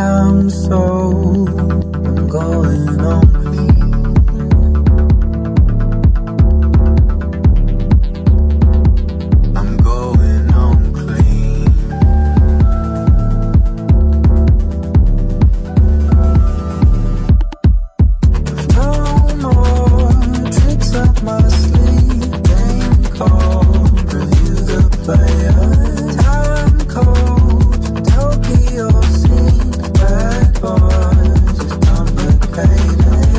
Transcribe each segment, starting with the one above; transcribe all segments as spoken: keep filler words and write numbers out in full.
I'm so, I'm going on clean. I'm going on clean. No more tricks up my sleeve. Game called, review the player. Time code, Tokyo scene. Bad boys, it's complicated.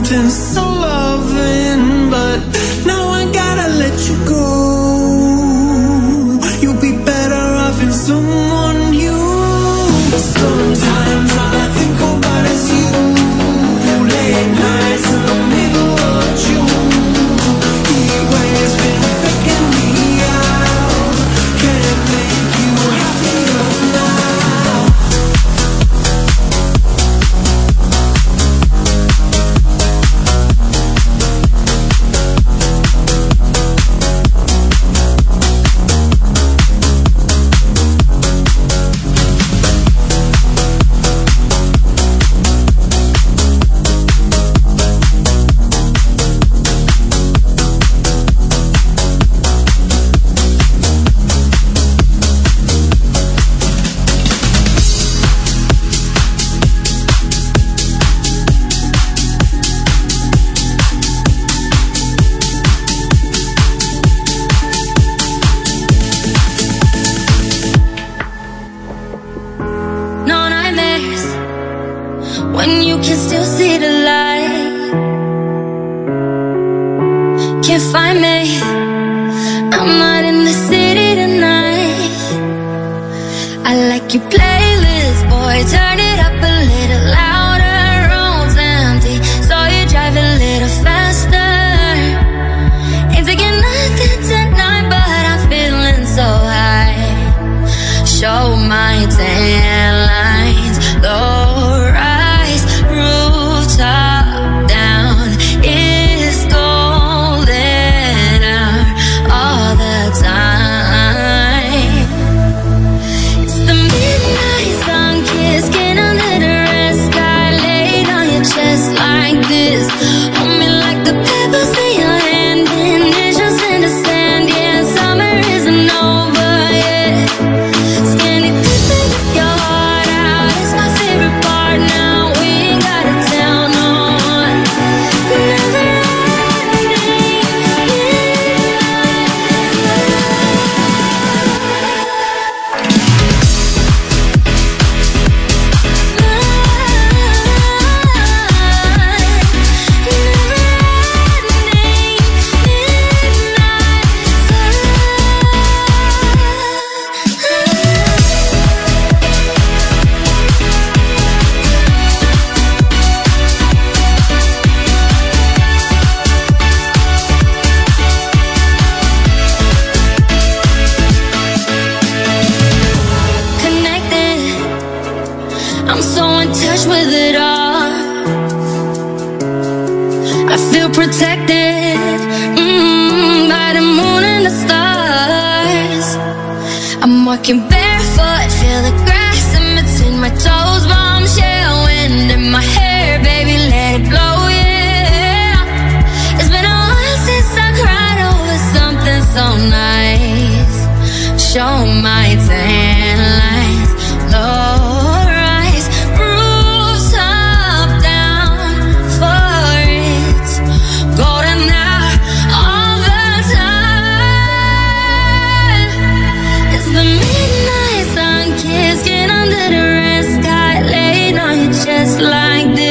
acting so loving, but now I gotta let you go. You'll be better off in someone new. Sometimes all I think about is you. Late nights in the middle of June. Heat waves been faking me out. Can't make you happier now. When you can still see the light, can't find me, I'm not in the city tonight. I like your playlist, boy, turn it up a little louder. Road's empty, so you drive a little faster. Ain't taking nothing tonight, but I'm feeling so high. Show my tan lines, low rise, rooftop down, it's golden hour all the time. It's the midnight sun kiss, skin under the red sky, laid on your chest like this. Hold me like the pebbles in your hand, initials in the sand. Yeah, summer isn't over yet. Skinny dipping your heart out, it's my favorite part now. We ain't gotta tell no one. Never connected, I'm so in touch with it all. I feel protected mm, by the moon and the stars. I'm walking barefoot, feel the grass in between my toes. Bombshell wind in my hair, baby, let it blow, yeah. It's been a while since I cried over something so nice. Show my tan lines, low rise, roofs up, down for it. Golden hour all the time. It's the midnight sun kiss, skin under the red sky, laid on your chest like this.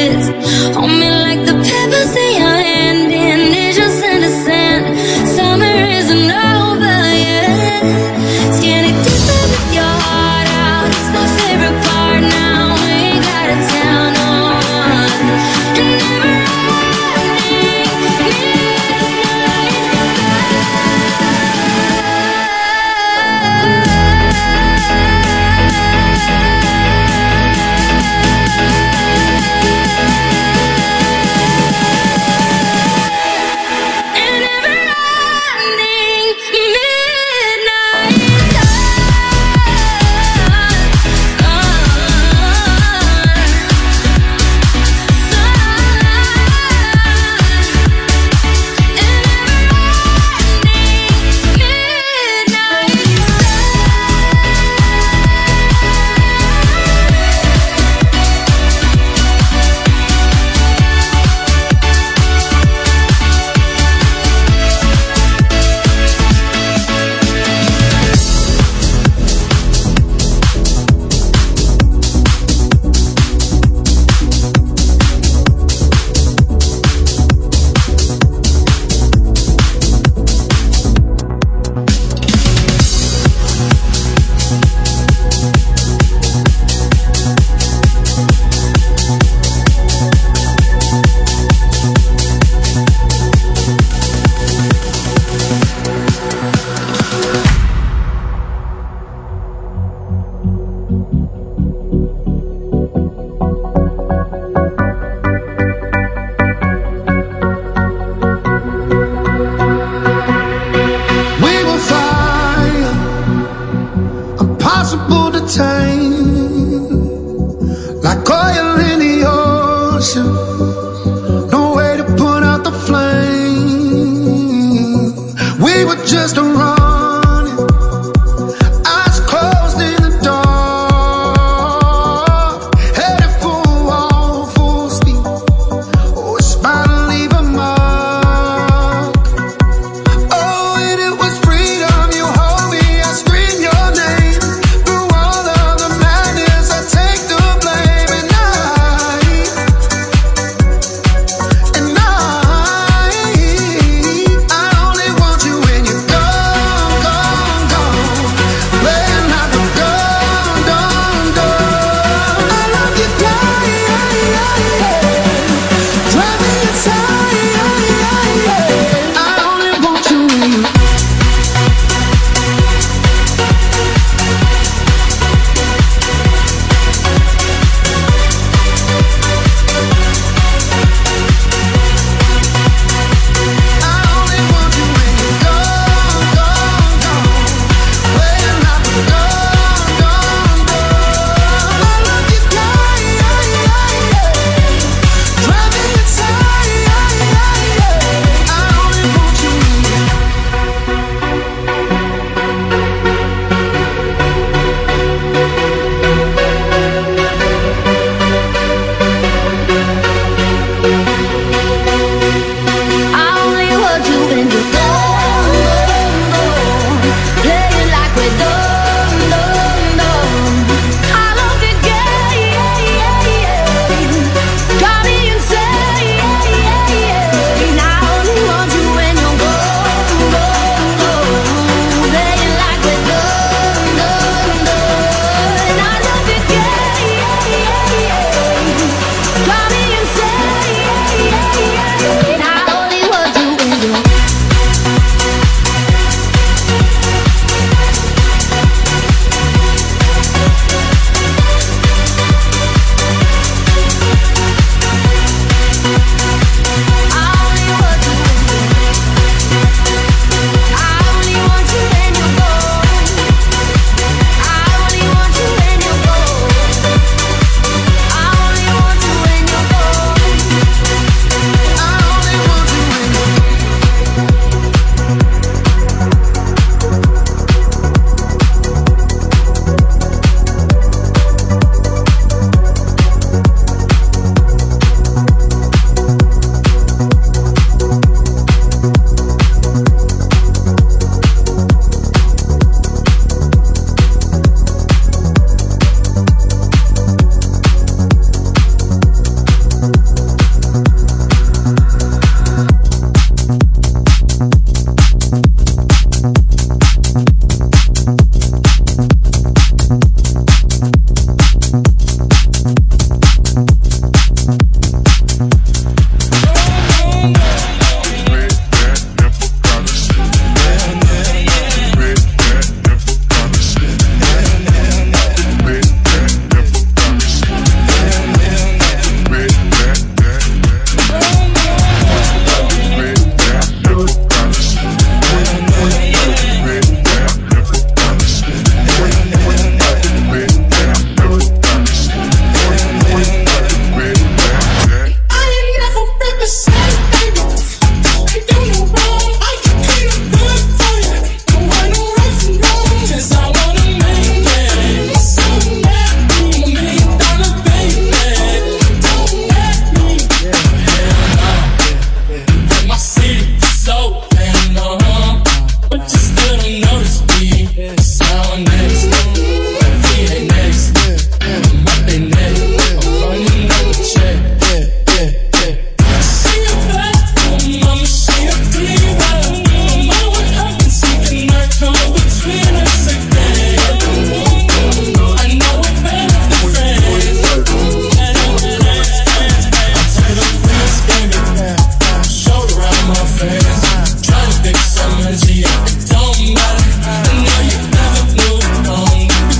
Don't matter, I know you never move on.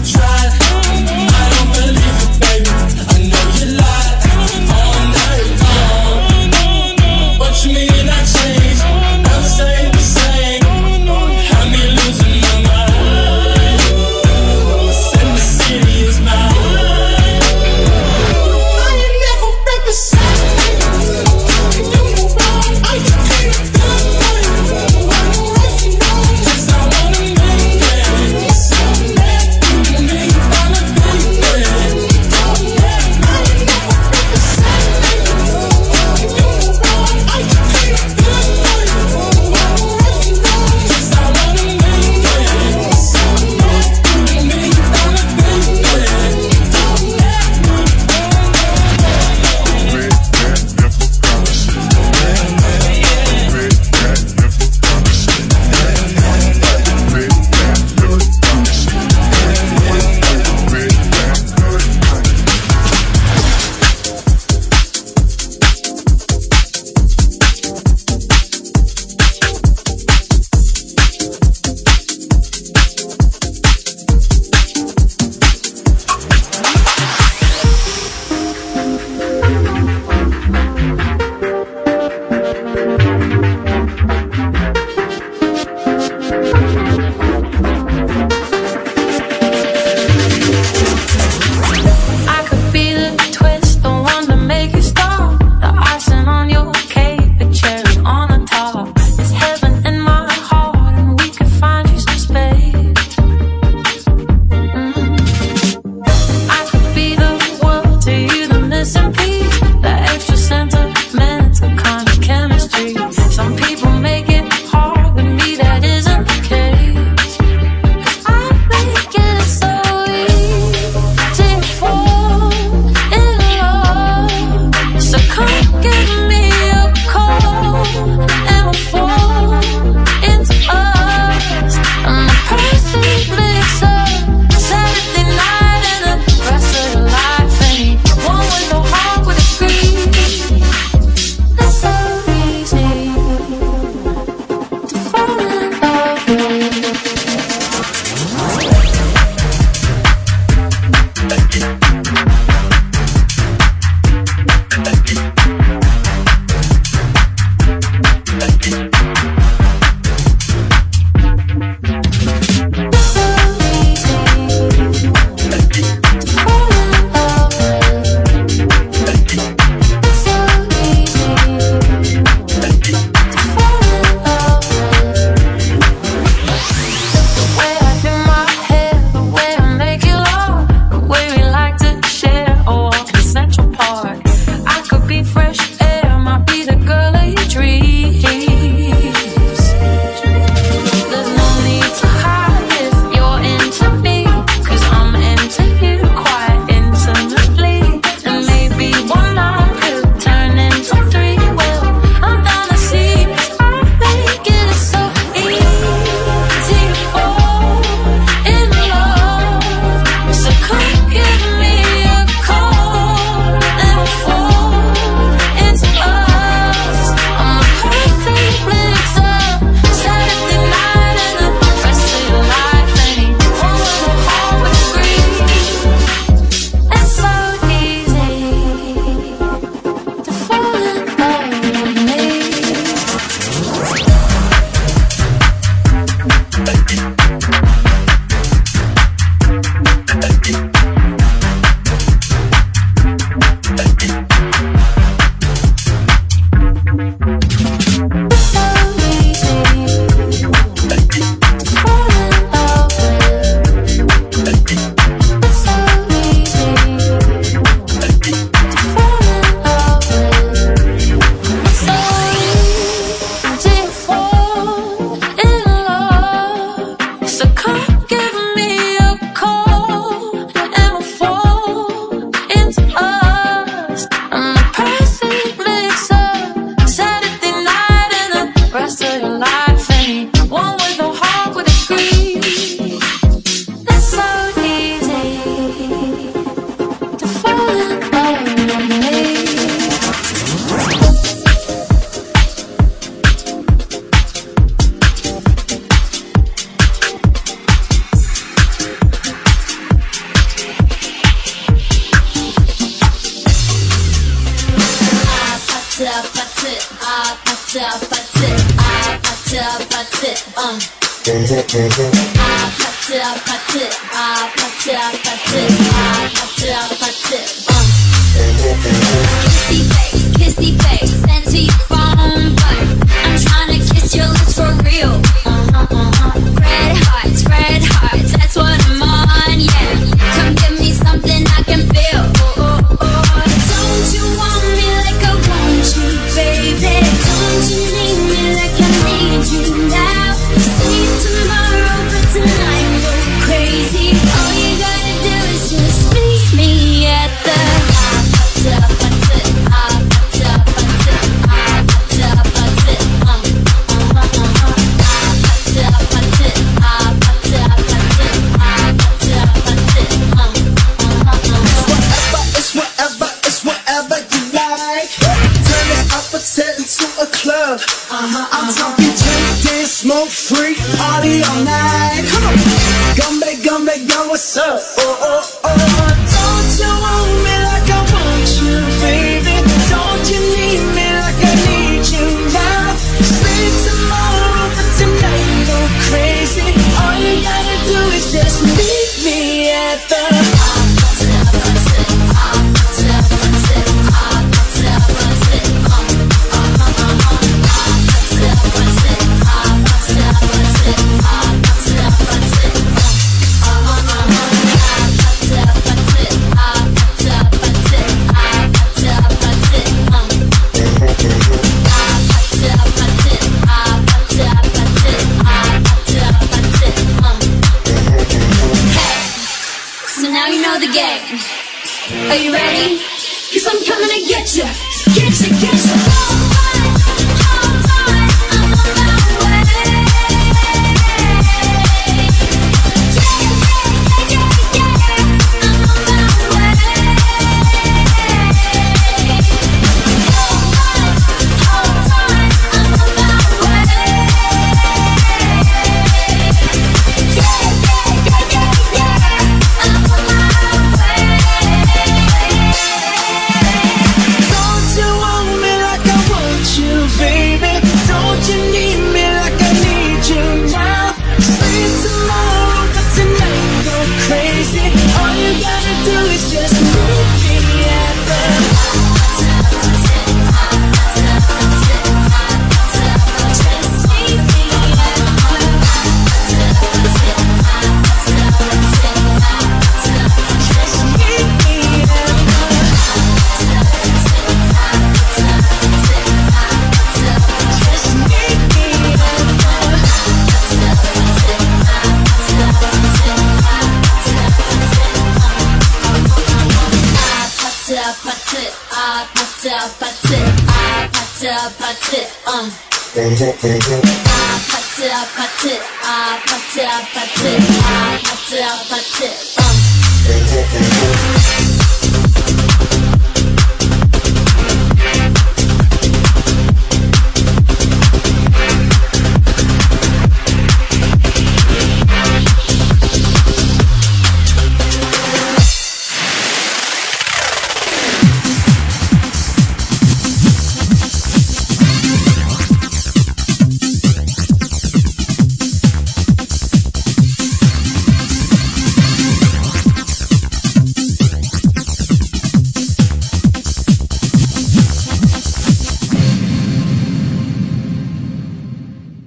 So come give me a call and we'll fall into us. I'm the perfect mix-up, Saturday night and the rest of your life. And one with a heart with a greed. It's so easy to fall in love with me. Kissy face, kissy face, send to your phone, but I'm trying to kiss your lips for real. Uh-huh, uh-huh. Red hearts, red hearts, that's what I'm on, yeah. Come give me something I can feel. Oh, oh, oh. Don't you want me like I want you, baby? Don't you need me like I need you now? Sleep tomorrow, but tonight go crazy. All you gotta do is just meet me at the I'm talking drink, dance, smoke, free, party all night. Come on, come back, come back, yo, what's up? Oh, oh, oh. Don't you want me like I want you, baby? Don't you need me like I need you now? Sleep tomorrow, but tonight go crazy. All you gotta do is just meet me at the Are you ready? Cause I'm coming to get you, get you, get you. Hold on, hold on, I'm on my way. Yeah, yeah, yeah, yeah, I'm on my way. Hold on, hold on, I'm on my way. Yeah, yeah, yeah, yeah, yeah, I'm on my way. Uh. I put it, I put it, I put it, I put it, I put it, I put it, uh.